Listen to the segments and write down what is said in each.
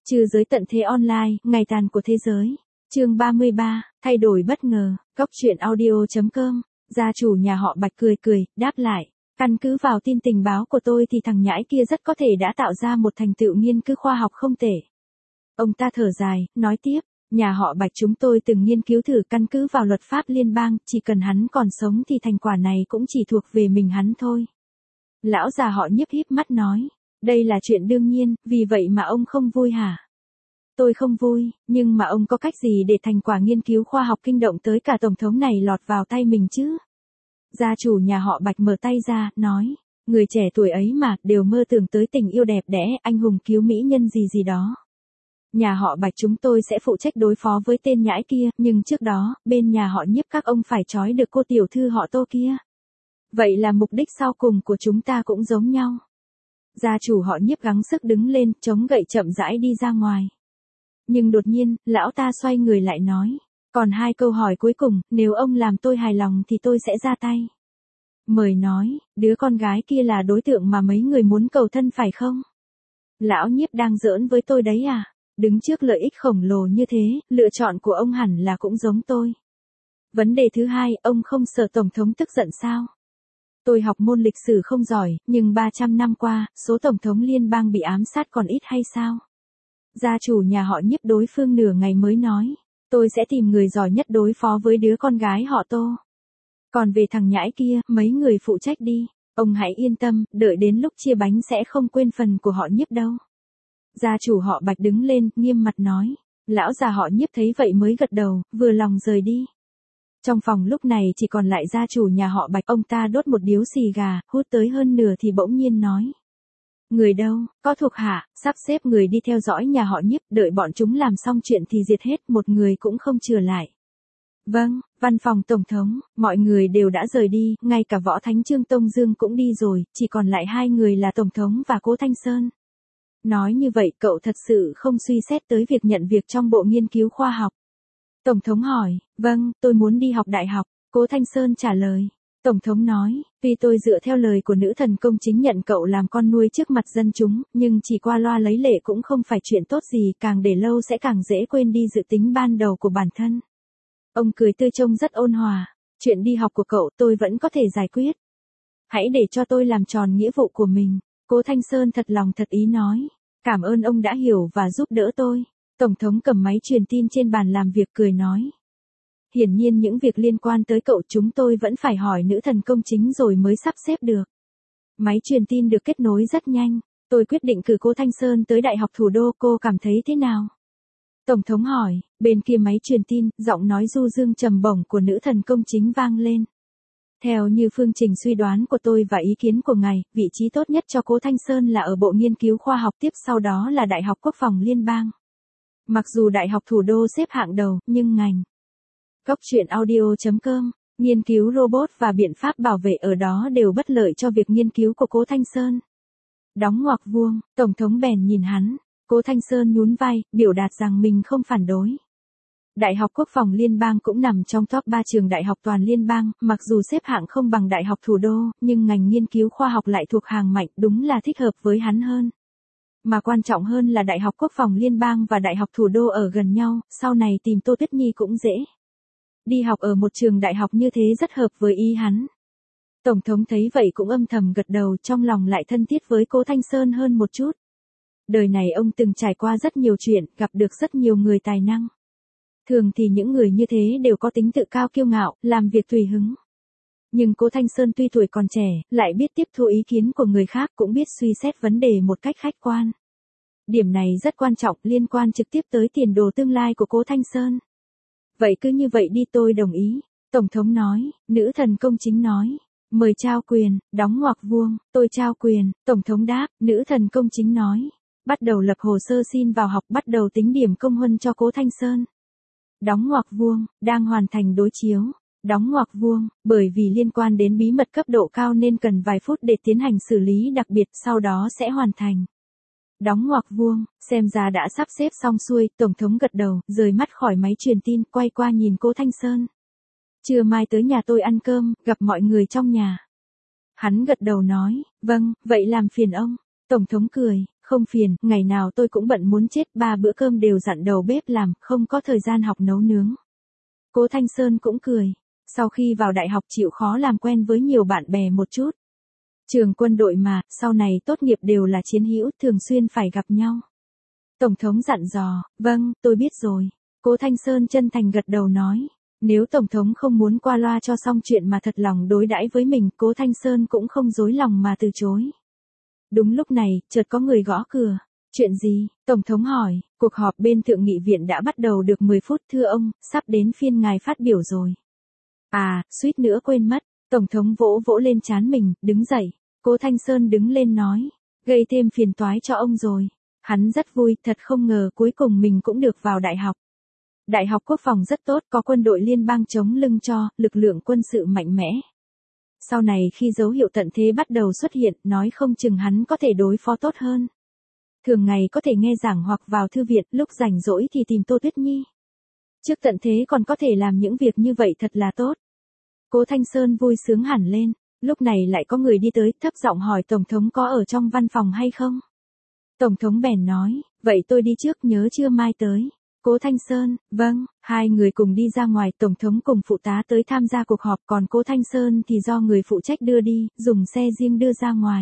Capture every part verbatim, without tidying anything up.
Trừ giới tận thế online, ngày tàn của thế giới. Chương ba mươi ba, thay đổi bất ngờ. Góc truyện audio chấm com. Gia chủ nhà họ Bạch cười cười, đáp lại. Căn cứ vào tin tình báo của tôi thì thằng nhãi kia rất có thể đã tạo ra một thành tựu nghiên cứu khoa học không tệ. Ông ta thở dài, nói tiếp. Nhà họ Bạch chúng tôi từng nghiên cứu thử căn cứ vào luật pháp liên bang, chỉ cần hắn còn sống thì thành quả này cũng chỉ thuộc về mình hắn thôi. Lão già họ Nhiếp híp mắt nói. Đây là chuyện đương nhiên, vì vậy mà ông không vui hả? Tôi không vui, nhưng mà ông có cách gì để thành quả nghiên cứu khoa học kinh động tới cả tổng thống này lọt vào tay mình chứ? Gia chủ nhà họ Bạch mở tay ra, nói. Người trẻ tuổi ấy mà, đều mơ tưởng tới tình yêu đẹp đẽ, anh hùng cứu mỹ nhân gì gì đó. Nhà họ Bạch chúng tôi sẽ phụ trách đối phó với tên nhãi kia, nhưng trước đó, bên nhà họ Nhiếp các ông phải trói được cô tiểu thư họ Tô kia. Vậy là mục đích sau cùng của chúng ta cũng giống nhau. Gia chủ họ Nhiếp gắng sức đứng lên, chống gậy chậm rãi đi ra ngoài. Nhưng đột nhiên, lão ta xoay người lại nói. Còn hai câu hỏi cuối cùng, nếu ông làm tôi hài lòng thì tôi sẽ ra tay. Mời nói, đứa con gái kia là đối tượng mà mấy người muốn cầu thân phải không? Lão Nhiếp đang giỡn với tôi đấy à? Đứng trước lợi ích khổng lồ như thế, lựa chọn của ông hẳn là cũng giống tôi. Vấn đề thứ hai, ông không sợ Tổng thống tức giận sao? Tôi học môn lịch sử không giỏi, nhưng ba trăm năm qua, số Tổng thống liên bang bị ám sát còn ít hay sao? Gia chủ nhà họ Nhiếp đối phương nửa ngày mới nói. Tôi sẽ tìm người giỏi nhất đối phó với đứa con gái họ Tô. Còn về thằng nhãi kia, mấy người phụ trách đi. Ông hãy yên tâm, đợi đến lúc chia bánh sẽ không quên phần của họ Nhiếp đâu. Gia chủ họ Bạch đứng lên, nghiêm mặt nói. Lão già họ Nhiếp thấy vậy mới gật đầu, vừa lòng rời đi. Trong phòng lúc này chỉ còn lại gia chủ nhà họ Bạch, ông ta đốt một điếu xì gà, hút tới hơn nửa thì bỗng nhiên nói. Người đâu, có thuộc hạ, sắp xếp người đi theo dõi nhà họ Nhiếp, đợi bọn chúng làm xong chuyện thì diệt hết, một người cũng không chừa lại. Vâng, văn phòng Tổng thống, mọi người đều đã rời đi, ngay cả Võ Thánh Trương Tông Dương cũng đi rồi, chỉ còn lại hai người là Tổng thống và Cố Thanh Sơn. Nói như vậy cậu thật sự không suy xét tới việc nhận việc trong bộ nghiên cứu khoa học. Tổng thống hỏi, vâng, tôi muốn đi học đại học, Cố Thanh Sơn trả lời. Tổng thống nói, vì tôi dựa theo lời của nữ thần công chính nhận cậu làm con nuôi trước mặt dân chúng, nhưng chỉ qua loa lấy lệ cũng không phải chuyện tốt gì, càng để lâu sẽ càng dễ quên đi dự tính ban đầu của bản thân. Ông cười tươi trông rất ôn hòa, chuyện đi học của cậu tôi vẫn có thể giải quyết. Hãy để cho tôi làm tròn nghĩa vụ của mình, Cố Thanh Sơn thật lòng thật ý nói. Cảm ơn ông đã hiểu và giúp đỡ tôi. Tổng thống cầm máy truyền tin trên bàn làm việc cười nói. Hiển nhiên những việc liên quan tới cậu chúng tôi vẫn phải hỏi nữ thần công chính rồi mới sắp xếp được. Máy truyền tin được kết nối rất nhanh. Tôi quyết định cử Cố Thanh Sơn tới Đại học Thủ đô, cô cảm thấy thế nào? Tổng thống hỏi, bên kia máy truyền tin, giọng nói du dương trầm bổng của nữ thần công chính vang lên. Theo như phương trình suy đoán của tôi và ý kiến của ngài, vị trí tốt nhất cho Cố Thanh Sơn là ở Bộ Nghiên cứu Khoa học, tiếp sau đó là Đại học Quốc phòng Liên bang. Mặc dù Đại học Thủ đô xếp hạng đầu, nhưng ngành Góc truyện audio chấm com, nghiên cứu robot và biện pháp bảo vệ ở đó đều bất lợi cho việc nghiên cứu của Cố Thanh Sơn. Đóng ngoặc vuông, Tổng thống bèn nhìn hắn, Cố Thanh Sơn nhún vai, biểu đạt rằng mình không phản đối. Đại học Quốc phòng Liên bang cũng nằm trong top ba trường đại học toàn liên bang, mặc dù xếp hạng không bằng Đại học Thủ đô, nhưng ngành nghiên cứu khoa học lại thuộc hàng mạnh, đúng là thích hợp với hắn hơn. Mà quan trọng hơn là Đại học Quốc phòng Liên bang và Đại học Thủ đô ở gần nhau, sau này tìm Tô Tuyết Nhi cũng dễ. Đi học ở một trường đại học như thế rất hợp với ý hắn. Tổng thống thấy vậy cũng âm thầm gật đầu, trong lòng lại thân thiết với Cố Thanh Sơn hơn một chút. Đời này ông từng trải qua rất nhiều chuyện, gặp được rất nhiều người tài năng. Thường thì những người như thế đều có tính tự cao kiêu ngạo, làm việc tùy hứng. Nhưng Cố Thanh Sơn tuy tuổi còn trẻ, lại biết tiếp thu ý kiến của người khác, cũng biết suy xét vấn đề một cách khách quan. Điểm này rất quan trọng, liên quan trực tiếp tới tiền đồ tương lai của Cố Thanh Sơn. Vậy cứ như vậy đi, tôi đồng ý. Tổng thống nói, nữ thần công chính nói. Mời trao quyền, đóng ngoặc vuông, tôi trao quyền, Tổng thống đáp, nữ thần công chính nói. Bắt đầu lập hồ sơ xin vào học, bắt đầu tính điểm công huân cho Cố Thanh Sơn. Đóng ngoặc vuông, đang hoàn thành đối chiếu. Đóng ngoặc vuông, bởi vì liên quan đến bí mật cấp độ cao nên cần vài phút để tiến hành xử lý đặc biệt, sau đó sẽ hoàn thành. Đóng ngoặc vuông, xem ra đã sắp xếp xong xuôi, Tổng thống gật đầu, rời mắt khỏi máy truyền tin, quay qua nhìn Cố Thanh Sơn. Trưa mai tới nhà tôi ăn cơm, gặp mọi người trong nhà. Hắn gật đầu nói, vâng, vậy làm phiền ông. Tổng thống cười, không phiền, ngày nào tôi cũng bận muốn chết, ba bữa cơm đều dặn đầu bếp làm, không có thời gian học nấu nướng. Cố Thanh Sơn cũng cười. Sau khi vào đại học chịu khó làm quen với nhiều bạn bè một chút. Trường quân đội mà, sau này tốt nghiệp đều là chiến hữu, thường xuyên phải gặp nhau. Tổng thống dặn dò, vâng, tôi biết rồi. Cố Thanh Sơn chân thành gật đầu nói. Nếu Tổng thống không muốn qua loa cho xong chuyện mà thật lòng đối đãi với mình, Cố Thanh Sơn cũng không dối lòng mà từ chối. Đúng lúc này, chợt có người gõ cửa. Chuyện gì? Tổng thống hỏi. Cuộc họp bên Thượng nghị viện đã bắt đầu được mười phút, thưa ông, sắp đến phiên ngài phát biểu rồi. À, suýt nữa quên mất. Tổng thống vỗ vỗ lên trán mình, đứng dậy. Cố Thanh Sơn đứng lên nói. Gây thêm phiền toái cho ông rồi. Hắn rất vui, thật không ngờ cuối cùng mình cũng được vào đại học. Đại học quốc phòng rất tốt, có quân đội liên bang chống lưng cho, lực lượng quân sự mạnh mẽ. Sau này khi dấu hiệu tận thế bắt đầu xuất hiện, nói không chừng hắn có thể đối phó tốt hơn. Thường ngày có thể nghe giảng hoặc vào thư viện, lúc rảnh rỗi thì tìm Tô Tuyết Nhi. Trước tận thế còn có thể làm những việc như vậy thật là tốt. Cố Thanh Sơn vui sướng hẳn lên, lúc này lại có người đi tới, thấp giọng hỏi Tổng thống có ở trong văn phòng hay không? Tổng thống bèn nói, vậy tôi đi trước, nhớ trưa mai tới. Cố Thanh Sơn, vâng, hai người cùng đi ra ngoài, Tổng thống cùng phụ tá tới tham gia cuộc họp, còn Cố Thanh Sơn thì do người phụ trách đưa đi, dùng xe riêng đưa ra ngoài.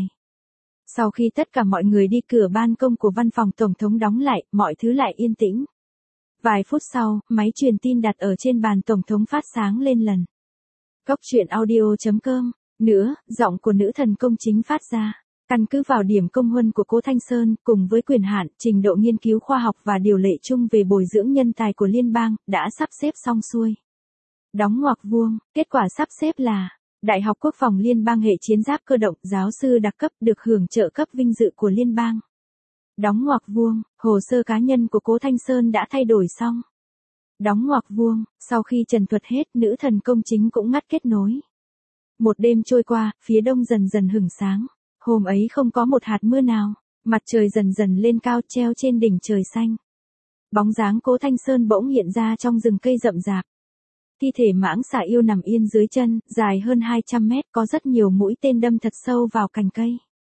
Sau khi tất cả mọi người đi, cửa ban công của văn phòng Tổng thống đóng lại, mọi thứ lại yên tĩnh. Vài phút sau, máy truyền tin đặt ở trên bàn Tổng thống phát sáng lên lần. Góc truyện audio chấm com, nữa, giọng của nữ thần công chính phát ra. Căn cứ vào điểm công huân của Cố Thanh Sơn, cùng với quyền hạn, trình độ nghiên cứu khoa học và điều lệ chung về bồi dưỡng nhân tài của liên bang, đã sắp xếp xong xuôi. Đóng ngoặc vuông, kết quả sắp xếp là, Đại học Quốc phòng Liên bang hệ chiến giáp cơ động, giáo sư đặc cấp, được hưởng trợ cấp vinh dự của liên bang. Đóng ngoặc vuông, hồ sơ cá nhân của Cố Thanh Sơn đã thay đổi xong. Đóng ngoặc vuông, sau khi trần thuật hết, nữ thần công chính cũng ngắt kết nối. Một đêm trôi qua, phía đông dần dần hửng sáng. Hôm ấy không có một hạt mưa nào, mặt trời dần dần lên cao, treo trên đỉnh trời xanh. Bóng dáng Cố Thanh Sơn bỗng hiện ra trong rừng cây rậm rạp. Thi thể mãng xà yêu nằm yên dưới chân, dài hơn hai trăm mét, có rất nhiều mũi tên đâm thật sâu vào cành cây.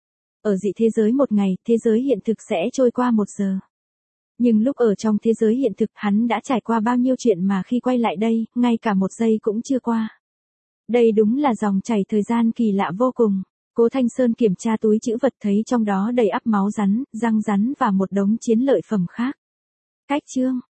Ở dị thế giới một ngày, thế giới hiện thực sẽ trôi qua một giờ. Nhưng lúc ở trong thế giới hiện thực, hắn đã trải qua bao nhiêu chuyện mà khi quay lại đây, ngay cả một giây cũng chưa qua. Đây đúng là dòng chảy thời gian kỳ lạ vô cùng. Cố Thanh Sơn kiểm tra túi trữ vật, thấy trong đó đầy ắp máu rắn, răng rắn và một đống chiến lợi phẩm khác. Cách chương